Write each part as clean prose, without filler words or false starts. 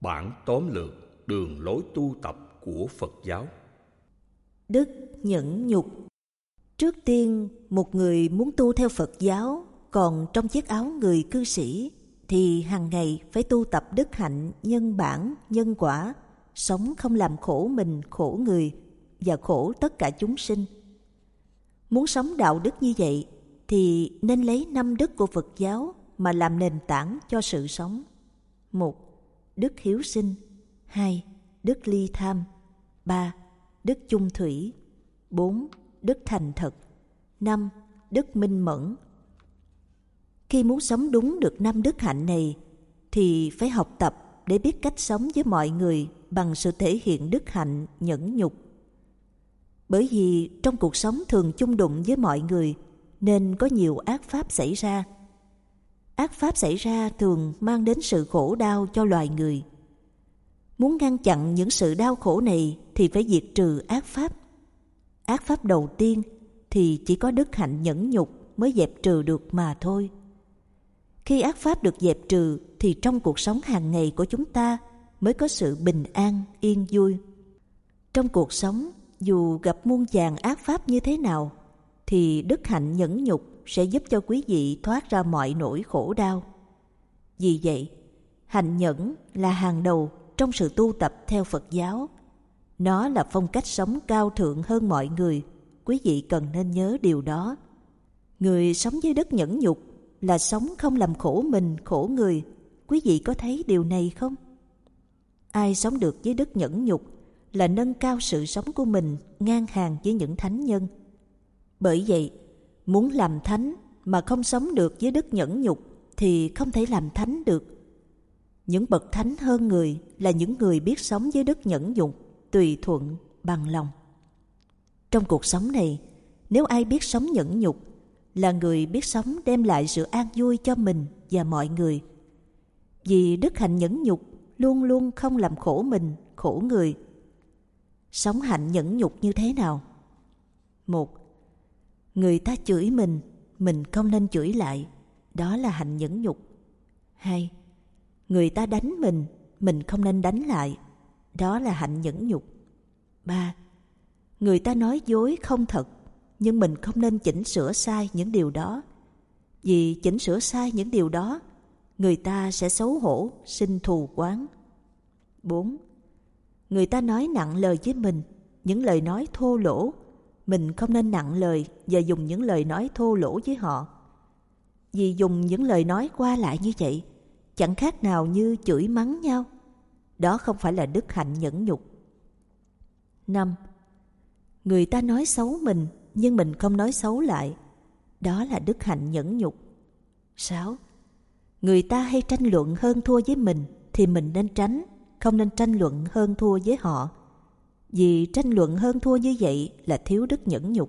Bản tóm lược đường lối tu tập của Phật giáo. Đức nhẫn nhục. Trước tiên, một người muốn tu theo Phật giáo, còn trong chiếc áo người cư sĩ, thì hàng ngày phải tu tập đức hạnh nhân bản, nhân quả, sống không làm khổ mình, khổ người và khổ tất cả chúng sinh. Muốn sống đạo đức như vậy, thì nên lấy 5 đức của Phật giáo mà làm nền tảng cho sự sống. 1. Đức hiếu sinh. 2. Đức ly tham. 3. Đức chung thủy. 4. Đức thành thật. 5. Đức minh mẫn. Khi muốn sống đúng được 5 đức hạnh này, thì phải học tập để biết cách sống với mọi người bằng sự thể hiện đức hạnh nhẫn nhục. Bởi vì trong cuộc sống thường chung đụng với mọi người, nên có nhiều ác pháp xảy ra. Ác pháp xảy ra thường mang đến sự khổ đau cho loài người. Muốn ngăn chặn những sự đau khổ này thì phải diệt trừ ác pháp. Ác pháp đầu tiên thì chỉ có đức hạnh nhẫn nhục mới dẹp trừ được mà thôi. Khi ác pháp được dẹp trừ thì trong cuộc sống hàng ngày của chúng ta mới có sự bình an, yên vui. Trong cuộc sống, dù gặp muôn vàn ác pháp như thế nào, thì đức hạnh nhẫn nhục sẽ giúp cho quý vị thoát ra mọi nỗi khổ đau. Vì vậy, hạnh nhẫn là hàng đầu trong sự tu tập theo Phật giáo. Nó là phong cách sống cao thượng hơn mọi người. Quý vị cần nên nhớ điều đó. Người sống với đức nhẫn nhục là sống không làm khổ mình, khổ người. Quý vị có thấy điều này không? Ai sống được với đức nhẫn nhục là nâng cao sự sống của mình ngang hàng với những thánh nhân. Bởi vậy, muốn làm thánh mà không sống được với đức nhẫn nhục thì không thể làm thánh được. Những bậc thánh hơn người là những người biết sống với đức nhẫn nhục, tùy thuận, bằng lòng. Trong cuộc sống này, nếu ai biết sống nhẫn nhục là người biết sống đem lại sự an vui cho mình và mọi người. Vì đức hạnh nhẫn nhục luôn luôn không làm khổ mình, khổ người. Sống hạnh nhẫn nhục như thế nào? 1. Người ta chửi mình không nên chửi lại. Đó là hạnh nhẫn nhục. 2. Người ta đánh mình không nên đánh lại. Đó là hạnh nhẫn nhục. 3. Người ta nói dối không thật, nhưng mình không nên chỉnh sửa sai những điều đó. Vì chỉnh sửa sai những điều đó, người ta sẽ xấu hổ, sinh thù oán. 4. Người ta nói nặng lời với mình, những lời nói thô lỗ, mình không nên nặng lời và dùng những lời nói thô lỗ với họ. Vì dùng những lời nói qua lại như vậy, chẳng khác nào như chửi mắng nhau. Đó không phải là đức hạnh nhẫn nhục. 5. Người ta nói xấu mình, nhưng mình không nói xấu lại. Đó là đức hạnh nhẫn nhục. 6. Người ta hay tranh luận hơn thua với mình, thì mình nên tránh, không nên tranh luận hơn thua với họ. Vì tranh luận hơn thua như vậy là thiếu đức nhẫn nhục.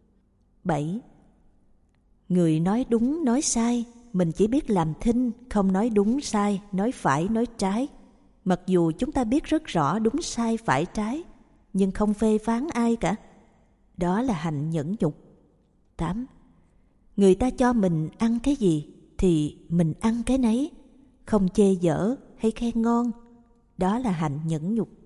7. Người nói đúng nói sai, mình chỉ biết làm thinh, không nói đúng sai, nói phải nói trái. Mặc dù chúng ta biết rất rõ đúng sai phải trái, nhưng không phê phán ai cả. Đó là hạnh nhẫn nhục. 8. Người ta cho mình ăn cái gì thì mình ăn cái nấy, không chê dở hay khen ngon. Đó là hạnh nhẫn nhục.